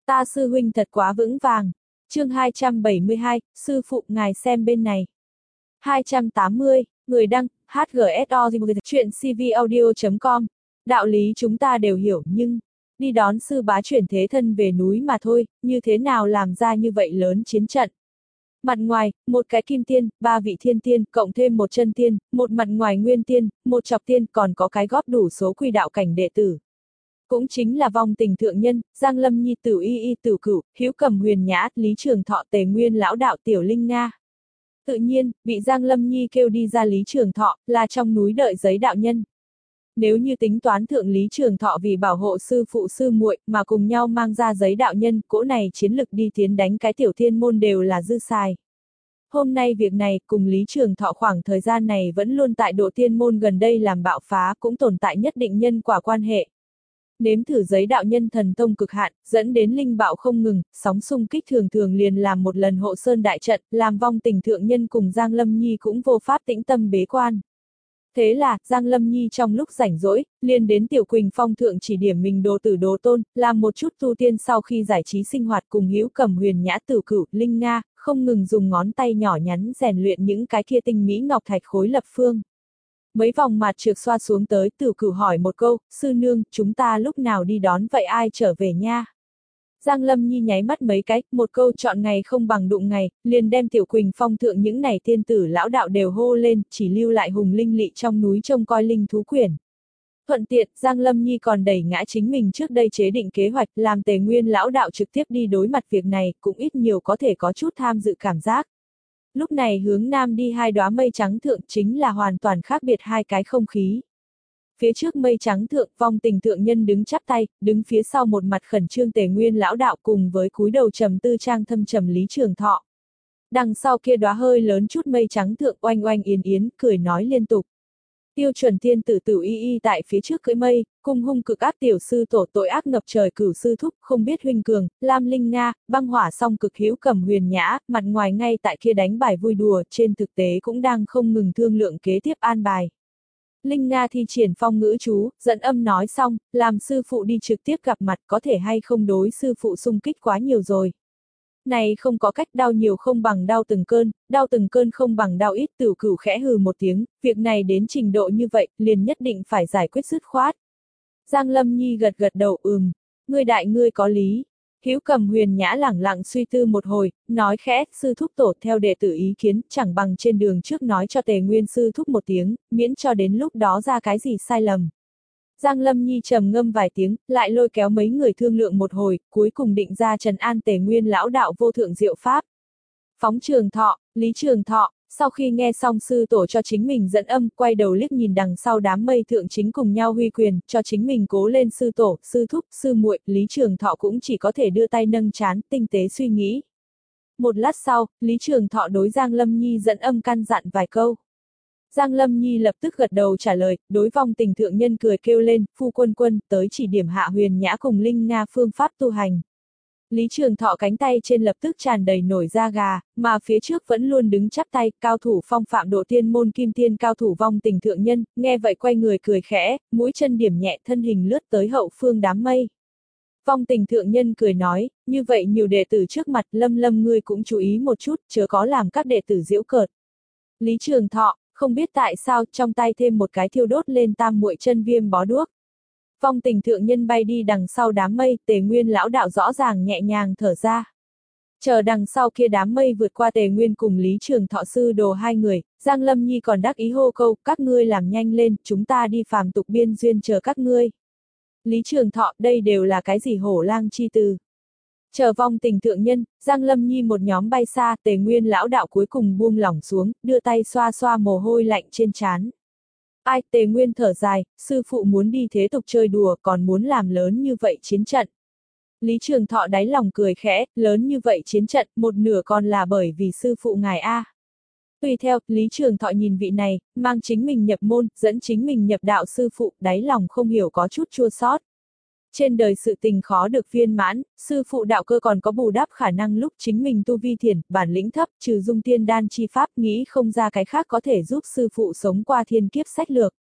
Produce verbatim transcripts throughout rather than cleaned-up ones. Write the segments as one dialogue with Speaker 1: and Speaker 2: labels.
Speaker 1: Ta sư huynh thật quá vững vàng. Chương hai trăm bảy mươi hai, sư phụ ngài xem bên này. hai trăm tám mươi, người đăng, hát giê ét o chuyện c v audio chấm com. Đạo lý chúng ta đều hiểu nhưng, đi đón sư bá chuyển thế thân về núi mà thôi, như thế nào làm ra như vậy lớn chiến trận. Mặt ngoài, một cái kim tiên, ba vị thiên tiên, cộng thêm một chân tiên, một mặt ngoài nguyên tiên, một chọc tiên, còn có cái góp đủ số quy đạo cảnh đệ tử. Cũng chính là vong tình thượng nhân, Giang Lâm Nhi Tử Y Y Tử Cửu, Hiếu Cầm Huyền Nhã, Lý Trường Thọ Tề Nguyên lão đạo Tiểu Linh Nga. Tự nhiên, bị Giang Lâm Nhi kêu đi ra Lý Trường Thọ, là trong núi đợi giấy đạo nhân. Nếu như tính toán thượng Lý Trường Thọ vì bảo hộ sư phụ sư muội mà cùng nhau mang ra giấy đạo nhân, cỗ này chiến lực đi tiến đánh cái tiểu thiên môn đều là dư xài. Hôm nay việc này cùng Lý Trường Thọ khoảng thời gian này vẫn luôn tại độ thiên môn gần đây làm bạo phá cũng tồn tại nhất định nhân quả quan hệ. Nếm thử giấy đạo nhân thần thông cực hạn, dẫn đến linh bạo không ngừng, sóng xung kích thường thường liền làm một lần hộ sơn đại trận, làm vong tình thượng nhân cùng Giang Lâm Nhi cũng vô pháp tĩnh tâm bế quan. Thế là, Giang Lâm Nhi trong lúc rảnh rỗi, liền đến Tiểu Quỳnh Phong thượng chỉ điểm mình đồ tử đồ tôn, làm một chút tu tiên sau khi giải trí sinh hoạt cùng Hữu Cầm Huyền Nhã Tử Cửu, Linh Nga, không ngừng dùng ngón tay nhỏ nhắn rèn luyện những cái kia tinh mỹ ngọc thạch khối lập phương. Mấy vòng mạt trược xoa xuống tới, Tử Cửu hỏi một câu, sư nương, chúng ta lúc nào đi đón vậy ai trở về nha? Giang Lâm Nhi nháy mắt mấy cái, một câu chọn ngày không bằng đụng ngày, liền đem Tiểu Quỳnh Phong thượng những này tiên tử lão đạo đều hô lên, chỉ lưu lại hùng linh lị trong núi trông coi linh thú quyển. Thuận tiện, Giang Lâm Nhi còn đẩy ngã chính mình trước đây chế định kế hoạch, làm Tề Nguyên lão đạo trực tiếp đi đối mặt việc này, cũng ít nhiều có thể có chút tham dự cảm giác. Lúc này hướng nam đi hai đóa mây trắng thượng chính là hoàn toàn khác biệt hai cái không khí. Phía trước mây trắng thượng, vong tình thượng nhân đứng chắp tay, đứng phía sau một mặt khẩn trương Tề Nguyên lão đạo cùng với cúi đầu trầm tư trang thâm trầm Lý Trường Thọ. Đằng sau kia đóa hơi lớn chút mây trắng thượng oanh oanh yến yến, cười nói liên tục. Tiêu chuẩn thiên tử Tử Y Y tại phía trước cưỡi mây, cung hung cực ác tiểu sư tổ tội ác ngập trời cửu sư thúc, không biết huynh cường, Lam Linh Nga, băng hỏa song cực Hữu Cầm Huyền Nhã, mặt ngoài ngay tại kia đánh bài vui đùa, trên thực tế cũng đang không ngừng thương lượng kế tiếp an bài. Linh Nga thi triển phong ngữ chú, dẫn âm nói xong, làm sư phụ đi trực tiếp gặp mặt có thể hay không đối sư phụ xung kích quá nhiều rồi. Này không có cách, đau nhiều không bằng đau từng cơn, đau từng cơn không bằng đau ít. Tử Cửu khẽ hừ một tiếng, việc này đến trình độ như vậy, liền nhất định phải giải quyết dứt khoát. Giang Lâm Nhi gật gật đầu ừm, ngươi đại ngươi có lý. Hữu Cầm Huyền Nhã lẳng lặng suy tư một hồi, nói khẽ, sư thúc tổ theo đệ tử ý kiến, chẳng bằng trên đường trước nói cho Tề Nguyên sư thúc một tiếng, miễn cho đến lúc đó ra cái gì sai lầm. Giang Lâm Nhi trầm ngâm vài tiếng, lại lôi kéo mấy người thương lượng một hồi, cuối cùng định ra trấn an Tề Nguyên lão đạo vô thượng diệu pháp. Phóng Trường Thọ, Lý Trường Thọ, sau khi nghe xong sư tổ cho chính mình dẫn âm, quay đầu liếc nhìn đằng sau đám mây thượng chính cùng nhau huy quyền, cho chính mình cố lên sư tổ, sư thúc, sư muội, Lý Trường Thọ cũng chỉ có thể đưa tay nâng trán, tinh tế suy nghĩ. Một lát sau, Lý Trường Thọ đối Giang Lâm Nhi dẫn âm căn dặn vài câu. Giang Lâm Nhi lập tức gật đầu trả lời, đối vong tình thượng nhân cười kêu lên, phu quân quân, tới chỉ điểm Hạ Huyền Nhã cùng Linh Nga phương pháp tu hành. Lý Trường Thọ cánh tay trên lập tức tràn đầy nổi da gà, mà phía trước vẫn luôn đứng chắp tay, cao thủ phong phạm độ tiên môn kim tiên cao thủ vong tình thượng nhân, nghe vậy quay người cười khẽ, mũi chân điểm nhẹ thân hình lướt tới hậu phương đám mây. Vong tình thượng nhân cười nói, như vậy nhiều đệ tử trước mặt, Lâm Lâm ngươi cũng chú ý một chút, chớ có làm các đệ tử giễu cợt. Lý Trường Thọ, không biết tại sao, trong tay thêm một cái thiêu đốt lên tam muội chân viêm bó đuốc. Vong tình thượng nhân bay đi đằng sau đám mây, Tề Nguyên lão đạo rõ ràng nhẹ nhàng thở ra. Chờ đằng sau kia đám mây vượt qua Tề Nguyên cùng Lý Trường Thọ sư đồ hai người, Giang Lâm Nhi còn đắc ý hô câu, các ngươi làm nhanh lên, chúng ta đi phàm tục biên duyên chờ các ngươi. Lý Trường Thọ, đây đều là cái gì hổ lang chi từ. Chờ vong tình thượng nhân, Giang Lâm Nhi một nhóm bay xa, Tề Nguyên lão đạo cuối cùng buông lỏng xuống, đưa tay xoa xoa mồ hôi lạnh trên trán. Ai, Tề Nguyên thở dài, sư phụ muốn đi thế tục chơi đùa, còn muốn làm lớn như vậy chiến trận. Lý Trường Thọ đáy lòng cười khẽ, lớn như vậy chiến trận, một nửa còn là bởi vì sư phụ ngài A. Tùy theo, Lý Trường Thọ nhìn vị này, mang chính mình nhập môn, dẫn chính mình nhập đạo sư phụ, đáy lòng không hiểu có chút chua xót. Trên đời sự tình khó được viên mãn, sư phụ đạo cơ còn có bù đắp khả năng lúc chính mình tu vi thiền, bản lĩnh thấp, trừ dung tiên đan chi pháp, nghĩ không ra cái khác có thể giúp sư phụ sống qua thiên kiếp sách lược.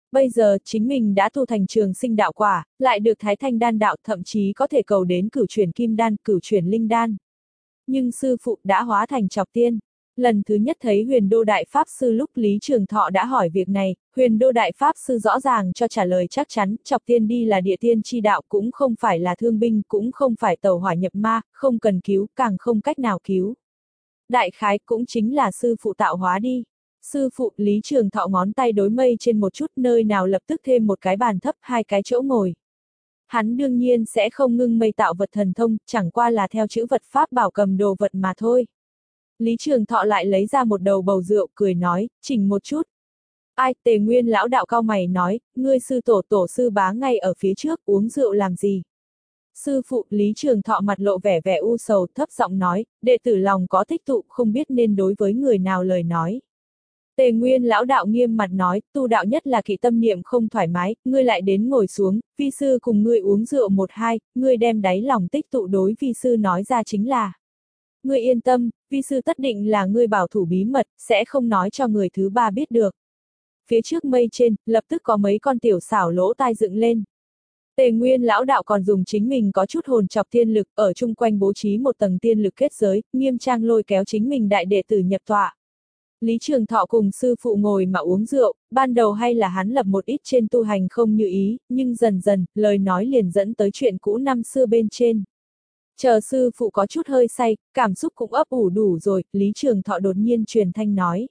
Speaker 1: Bây giờ, chính mình đã tu thành trường sinh đạo quả, lại được thái thanh đan đạo, thậm chí có thể cầu đến cửu chuyển kim đan, cửu chuyển linh đan. Nhưng sư phụ đã hóa thành Chọc Tiên. Lần thứ nhất thấy Huyền Đô Đại Pháp Sư lúc Lý Trường Thọ đã hỏi việc này, Huyền Đô Đại Pháp Sư rõ ràng cho trả lời chắc chắn, Chọc Tiên đi là địa tiên chi đạo, cũng không phải là thương binh, cũng không phải tẩu hỏa nhập ma, không cần cứu, càng không cách nào cứu. Đại khái cũng chính là sư phụ tạo hóa đi. Sư phụ, Lý Trường Thọ ngón tay đối mây trên một chút, nơi nào lập tức thêm một cái bàn thấp, hai cái chỗ ngồi. Hắn đương nhiên sẽ không ngưng mây tạo vật thần thông, chẳng qua là theo chữ vật pháp bảo cầm đồ vật mà thôi. Lý Trường Thọ lại lấy ra một đầu bầu rượu, cười nói, chỉnh một chút. Ai, Tề Nguyên lão đạo cao mày nói, ngươi sư tổ tổ sư bá ngay ở phía trước, uống rượu làm gì? Sư phụ, Lý Trường Thọ mặt lộ vẻ vẻ u sầu, thấp giọng nói, đệ tử lòng có tích tụ, không biết nên đối với người nào lời nói. Tề Nguyên lão đạo nghiêm mặt nói, tu đạo nhất là kỵ tâm niệm không thoải mái, ngươi lại đến ngồi xuống, vi sư cùng ngươi uống rượu một hai, ngươi đem đáy lòng tích tụ đối vi sư nói ra chính là. Ngươi yên tâm, vi sư tất định là ngươi bảo thủ bí mật, sẽ không nói cho người thứ ba biết được. Phía trước mây trên, lập tức có mấy con tiểu xảo lỗ tai dựng lên. Tề Nguyên lão đạo còn dùng chính mình có chút hồn chọc tiên lực, ở chung quanh bố trí một tầng tiên lực kết giới, nghiêm trang lôi kéo chính mình đại đệ tử nhập tọa. Lý Trường Thọ cùng sư phụ ngồi mà uống rượu, ban đầu hay là hắn lập một ít trên tu hành không như ý, nhưng dần dần, lời nói liền dẫn tới chuyện cũ năm xưa bên trên. Chờ sư phụ có chút hơi say, cảm xúc cũng ấp ủ đủ rồi, Lý Trường Thọ đột nhiên truyền thanh nói.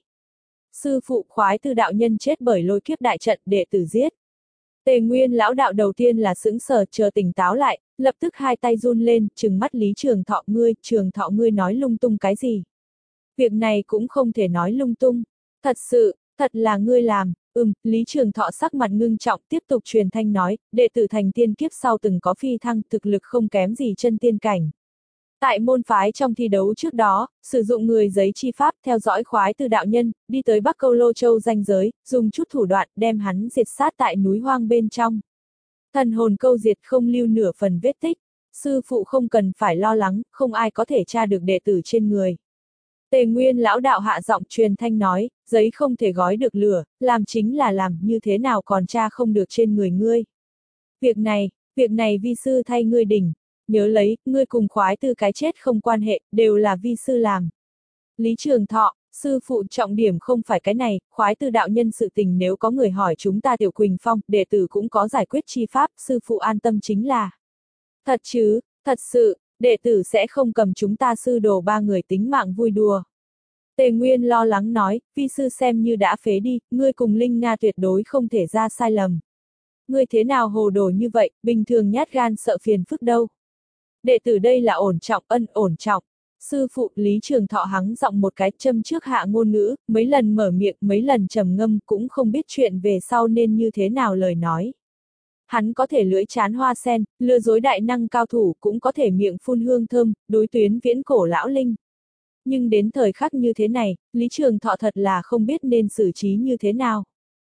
Speaker 1: Sư phụ, khoái tư đạo nhân chết bởi lôi kiếp đại trận, đệ tử giết. Tề Nguyên lão đạo đầu tiên là sững sờ, chờ tỉnh táo lại, lập tức hai tay run lên, trừng mắt Lý Trường Thọ, ngươi, Trường Thọ ngươi nói lung tung cái gì? Việc này cũng không thể nói lung tung. Thật sự, thật là ngươi làm. Ừm, Lý Trường Thọ sắc mặt ngưng trọng, tiếp tục truyền thanh nói, đệ tử thành tiên kiếp sau từng có phi thăng, thực lực không kém gì chân tiên cảnh. Tại môn phái trong thi đấu trước đó, sử dụng người giấy chi pháp theo dõi khoái từ đạo nhân, đi tới Bắc Câu Lô Châu ranh giới, dùng chút thủ đoạn đem hắn diệt sát tại núi hoang bên trong. Thần hồn câu diệt không lưu nửa phần vết tích. Sư phụ không cần phải lo lắng, không ai có thể tra được đệ tử trên người. Tề Nguyên lão đạo hạ giọng truyền thanh nói, giấy không thể gói được lửa, làm chính là làm, như thế nào còn tra không được trên người ngươi. Việc này, việc này vi sư thay ngươi đỉnh, nhớ lấy, ngươi cùng khoái tư cái chết không quan hệ, đều là vi sư làm. Lý Trường Thọ, sư phụ trọng điểm không phải cái này, khoái tư đạo nhân sự tình nếu có người hỏi chúng ta Tiểu Quỳnh Phong, đệ tử cũng có giải quyết chi pháp, sư phụ an tâm chính là. Thật chứ, thật sự. Đệ tử sẽ không cầm chúng ta sư đồ ba người tính mạng vui đùa. Tề Nguyên lo lắng nói, vi sư xem như đã phế đi, ngươi cùng Linh Nga tuyệt đối không thể ra sai lầm. Ngươi thế nào hồ đồ như vậy, bình thường nhát gan sợ phiền phức đâu. Đệ tử đây là ổn trọng, ân ổn trọng. Sư phụ Lý Trường Thọ hắng giọng một cái châm trước hạ ngôn ngữ, mấy lần mở miệng, mấy lần trầm ngâm cũng không biết chuyện về sau nên như thế nào lời nói. Hắn có thể lưỡi chán hoa sen, lừa dối đại năng cao thủ, cũng có thể miệng phun hương thơm, đối tuyến viễn cổ lão linh. Nhưng đến thời khắc như thế này, Lý Trường Thọ thật là không biết nên xử trí như thế nào.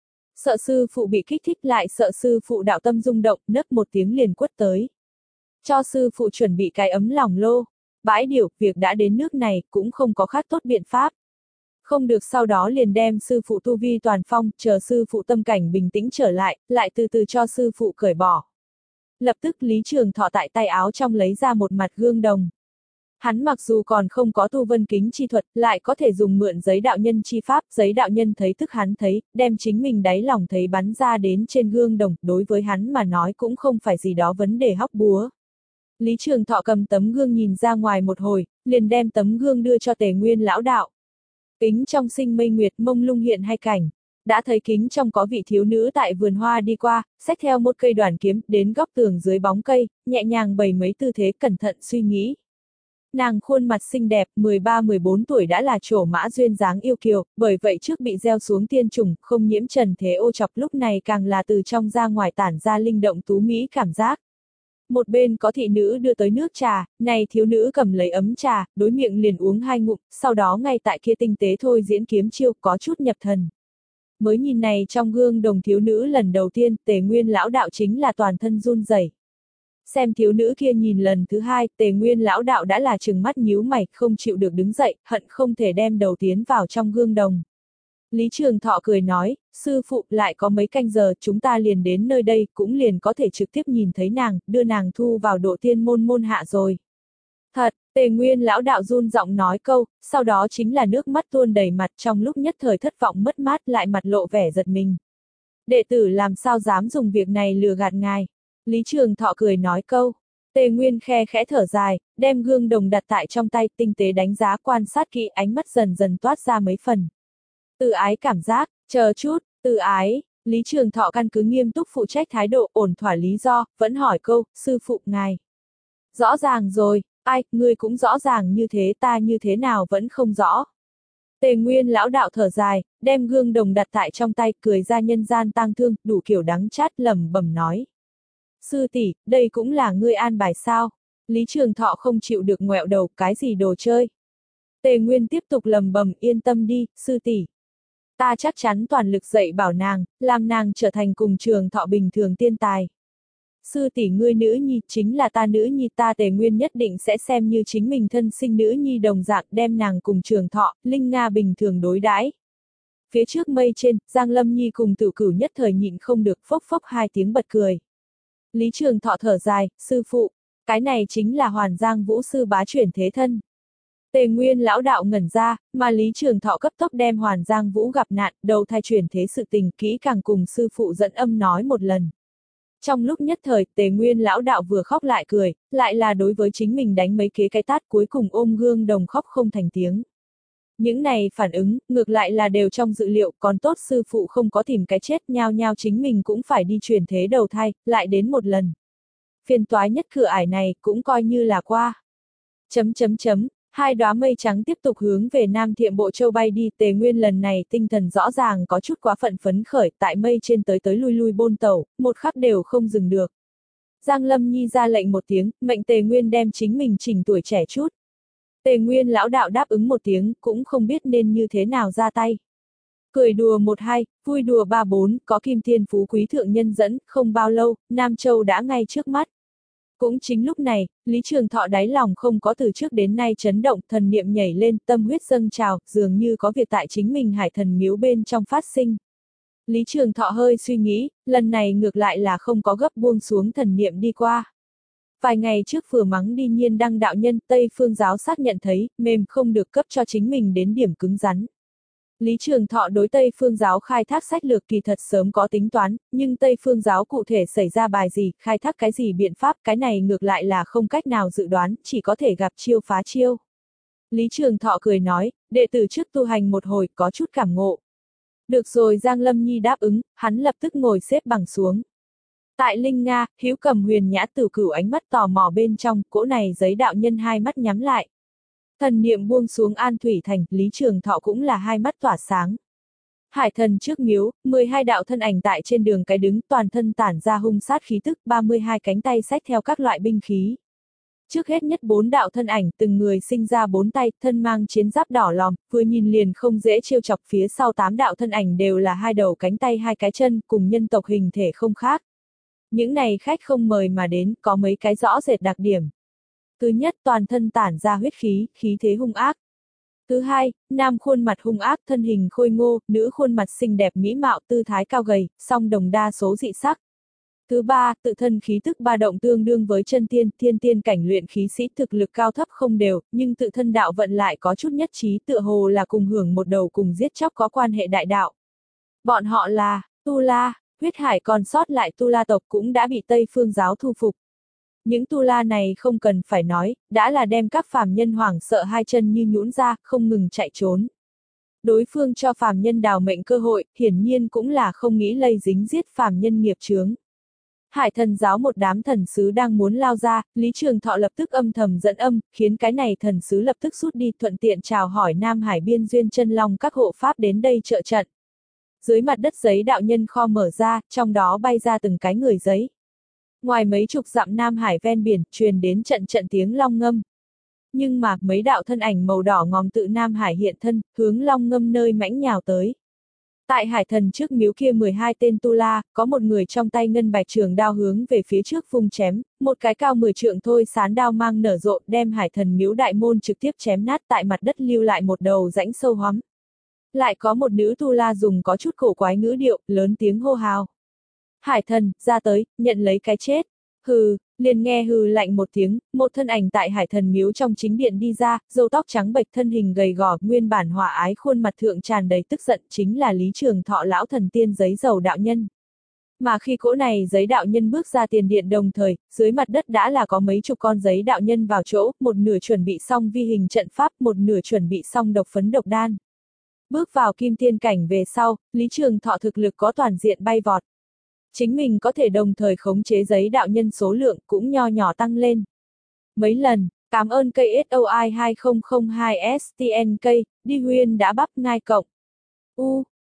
Speaker 1: Sợ sư phụ bị kích thích lại sợ sư phụ đạo tâm rung động, nấc một tiếng liền quất tới. Cho sư phụ chuẩn bị cái ấm lòng lô. Bãi điểu, việc đã đến nước này, cũng không có khác tốt biện pháp. Không được sau đó liền đem sư phụ tu vi toàn phong, chờ sư phụ tâm cảnh bình tĩnh trở lại, lại từ từ cho sư phụ cởi bỏ. Lập tức Lý Trường Thọ tại tay áo trong lấy ra một mặt gương đồng. Hắn mặc dù còn không có tu vân kính chi thuật, lại có thể dùng mượn giấy đạo nhân chi pháp, giấy đạo nhân thấy tức hắn thấy, đem chính mình đáy lòng thấy bắn ra đến trên gương đồng, đối với hắn mà nói cũng không phải gì đó vấn đề hóc búa. Lý Trường Thọ cầm tấm gương nhìn ra ngoài một hồi, liền đem tấm gương đưa cho Tề Nguyên lão đạo. Kính trong sinh mây nguyệt mông lung hiện hai cảnh. Đã thấy kính trong có vị thiếu nữ tại vườn hoa đi qua, xách theo một cây đoàn kiếm, đến góc tường dưới bóng cây, nhẹ nhàng bày mấy tư thế cẩn thận suy nghĩ. Nàng khuôn mặt xinh đẹp, mười ba mười bốn tuổi đã là trổ mã duyên dáng yêu kiều, bởi vậy trước bị gieo xuống tiên trùng, không nhiễm trần thế ô chọc lúc này càng là từ trong ra ngoài tản ra linh động tú mỹ cảm giác. Một bên có thị nữ đưa tới nước trà, này thiếu nữ cầm lấy ấm trà, đối miệng liền uống hai ngụm, sau đó ngay tại kia tinh tế thôi diễn kiếm chiêu, có chút nhập thần. Mới nhìn này trong gương đồng thiếu nữ lần đầu tiên, Tề Nguyên lão đạo chính là toàn thân run rẩy. Xem thiếu nữ kia nhìn lần thứ hai, Tề Nguyên lão đạo đã là trừng mắt nhíu mày, không chịu được đứng dậy, hận không thể đem đầu tiến vào trong gương đồng. Lý Trường Thọ cười nói, sư phụ lại có mấy canh giờ chúng ta liền đến nơi đây cũng liền có thể trực tiếp nhìn thấy nàng, đưa nàng thu vào độ tiên môn môn hạ rồi. Thật, Tề Nguyên lão đạo run giọng nói câu, sau đó chính là nước mắt tuôn đầy mặt trong lúc nhất thời thất vọng mất mát lại mặt lộ vẻ giật mình. Đệ tử làm sao dám dùng việc này lừa gạt ngài. Lý Trường Thọ cười nói câu. Tề Nguyên khe khẽ thở dài, đem gương đồng đặt tại trong tay tinh tế đánh giá quan sát kỹ ánh mắt dần dần toát ra mấy phần. Tự ái cảm giác, chờ chút, tự ái, Lý Trường Thọ căn cứ nghiêm túc phụ trách thái độ ổn thỏa lý do, vẫn hỏi câu, sư phụ ngài. Rõ ràng rồi, ai, ngươi cũng rõ ràng như thế ta như thế nào vẫn không rõ. Tề Nguyên lão đạo thở dài, đem gương đồng đặt tại trong tay cười ra nhân gian tang thương, đủ kiểu đắng chát lẩm bẩm nói. Sư tỷ, đây cũng là ngươi an bài sao? Lý Trường Thọ không chịu được ngoẹo đầu, cái gì đồ chơi? Tề Nguyên tiếp tục lẩm bẩm, yên tâm đi, sư tỷ. Ta chắc chắn toàn lực dạy bảo nàng, làm nàng trở thành cùng Trường Thọ bình thường tiên tài. Sư tỷ ngươi nữ nhi chính là ta nữ nhi ta Tề Nguyên nhất định sẽ xem như chính mình thân sinh nữ nhi đồng dạng đem nàng cùng Trường Thọ, Linh Nga bình thường đối đãi. Phía trước mây trên, Giang Lâm Nhi cùng Tử Cửu nhất thời nhịn không được phốc phốc hai tiếng bật cười. Lý Trường Thọ thở dài, sư phụ, cái này chính là Hoàn Giang Vũ sư bá chuyển thế thân. Tề Nguyên lão đạo ngẩn ra, mà Lý Trường Thọ cấp tốc đem Hoàn Giang Vũ gặp nạn, đầu thai chuyển thế sự tình kỹ càng cùng sư phụ dẫn âm nói một lần. Trong lúc nhất thời, Tề Nguyên lão đạo vừa khóc lại cười, lại là đối với chính mình đánh mấy kế cái tát cuối cùng ôm gương đồng khóc không thành tiếng. Những này phản ứng, ngược lại là đều trong dự liệu, còn tốt sư phụ không có tìm cái chết nhao nhao chính mình cũng phải đi chuyển thế đầu thai, lại đến một lần. Phiền toái nhất cửa ải này cũng coi như là qua. Chấm chấm chấm. Hai đóa mây trắng tiếp tục hướng về Nam Thiệm Bộ Châu bay đi, Tề Nguyên lần này tinh thần rõ ràng có chút quá phận phấn khởi, tại mây trên tới tới lui lui bôn tẩu, một khắc đều không dừng được. Giang Lâm Nhi ra lệnh một tiếng, mệnh Tề Nguyên đem chính mình chỉnh tuổi trẻ chút. Tề Nguyên lão đạo đáp ứng một tiếng, cũng không biết nên như thế nào ra tay. Cười đùa một hai, vui đùa ba bốn, có Kim Thiên Phú Quý Thượng Nhân dẫn, không bao lâu, Nam Châu đã ngay trước mắt. Cũng chính lúc này, Lý Trường Thọ đáy lòng không có từ trước đến nay chấn động, thần niệm nhảy lên, tâm huyết dâng trào, dường như có việc tại chính mình Hải Thần miếu bên trong phát sinh. Lý Trường Thọ hơi suy nghĩ, lần này ngược lại là không có gấp buông xuống thần niệm đi qua. Vài ngày trước vừa mắng đi Nhiên Đăng đạo nhân, Tây Phương giáo xác nhận thấy, mềm không được cấp cho chính mình đến điểm cứng rắn. Lý Trường Thọ đối Tây Phương giáo khai thác sách lược kỳ thật sớm có tính toán, nhưng Tây Phương giáo cụ thể xảy ra bài gì, khai thác cái gì biện pháp, cái này ngược lại là không cách nào dự đoán, chỉ có thể gặp chiêu phá chiêu. Lý Trường Thọ cười nói, đệ tử trước tu hành một hồi, có chút cảm ngộ. Được rồi, Giang Lâm Nhi đáp ứng, hắn lập tức ngồi xếp bằng xuống. Tại Linh Nga, Hiếu Cầm Huyền Nhã Tử Cửu ánh mắt tò mò bên trong, cỗ này giấy đạo nhân hai mắt nhắm lại. Thần niệm buông xuống An Thủy Thành, Lý Trường Thọ cũng là hai mắt tỏa sáng. Hải Thần trước miếu, mười hai đạo thân ảnh tại trên đường cái đứng, toàn thân tản ra hung sát khí tức, ba mươi hai cánh tay xách theo các loại binh khí. Trước hết nhất bốn đạo thân ảnh, từng người sinh ra bốn tay, thân mang chiến giáp đỏ lòm, vừa nhìn liền không dễ trêu chọc, phía sau tám đạo thân ảnh đều là hai đầu cánh tay hai cái chân, cùng nhân tộc hình thể không khác. Những này khách không mời mà đến, có mấy cái rõ rệt đặc điểm. Thứ nhất, toàn thân tản ra huyết khí, khí thế hung ác. Thứ hai, nam khuôn mặt hung ác, thân hình khôi ngô, nữ khuôn mặt xinh đẹp mỹ mạo, tư thái cao gầy, song đồng đa số dị sắc. Thứ ba, tự thân khí tức ba động tương đương với chân tiên, thiên tiên cảnh luyện khí sĩ thực lực cao thấp không đều, nhưng tự thân đạo vận lại có chút nhất trí, tựa hồ là cùng hưởng một đầu cùng giết chóc có quan hệ đại đạo. Bọn họ là Tu La, huyết hải còn sót lại Tu La tộc cũng đã bị Tây Phương giáo thu phục. Những Tu La này không cần phải nói, đã là đem các phàm nhân hoảng sợ hai chân như nhũn ra, không ngừng chạy trốn. Đối phương cho phàm nhân đào mệnh cơ hội, hiển nhiên cũng là không nghĩ lây dính giết phàm nhân nghiệp chướng. Hải Thần giáo một đám thần sứ đang muốn lao ra, Lý Trường Thọ lập tức âm thầm dẫn âm, khiến cái này thần sứ lập tức rút đi, thuận tiện chào hỏi Nam Hải biên duyên chân long các hộ pháp đến đây trợ trận. Dưới mặt đất giấy đạo nhân kho mở ra, trong đó bay ra từng cái người giấy. Ngoài mấy chục dặm Nam Hải ven biển, truyền đến trận trận tiếng long ngâm. Nhưng mà, mấy đạo thân ảnh màu đỏ ngòm tự Nam Hải hiện thân, hướng long ngâm nơi mãnh nhào tới. Tại Hải Thần trước miếu kia mười hai tên Tu La, có một người trong tay ngân bạch trường đao hướng về phía trước vung chém, một cái cao mười trượng thôi sán đao mang nở rộ, đem Hải Thần miếu đại môn trực tiếp chém nát, tại mặt đất lưu lại một đầu rãnh sâu hoắm. Lại có một nữ tu la dùng có chút cổ quái ngữ điệu, lớn tiếng hô hào. Hải thần, ra tới, nhận lấy cái chết. Hừ, liền nghe hừ lạnh một tiếng, một thân ảnh tại hải thần miếu trong chính điện đi ra, râu tóc trắng bệch thân hình gầy gò, nguyên bản hòa ái khuôn mặt thượng tràn đầy tức giận chính là Lý Trường Thọ lão thần tiên giấy dầu đạo nhân. Mà khi cỗ này giấy đạo nhân bước ra tiền điện đồng thời, dưới mặt đất đã là có mấy chục con giấy đạo nhân vào chỗ, một nửa chuẩn bị xong vi hình trận pháp, một nửa chuẩn bị xong độc phấn độc đan. Bước vào kim tiên cảnh về sau, Lý Trường Thọ thực lực có toàn diện bay vọt. Chính mình có thể đồng thời khống chế giấy đạo nhân số lượng cũng nho nhỏ tăng lên. Mấy lần, cảm ơn cây ét o i hai không không hai S T N K, đi Huyên đã bắp ngai cộng. U,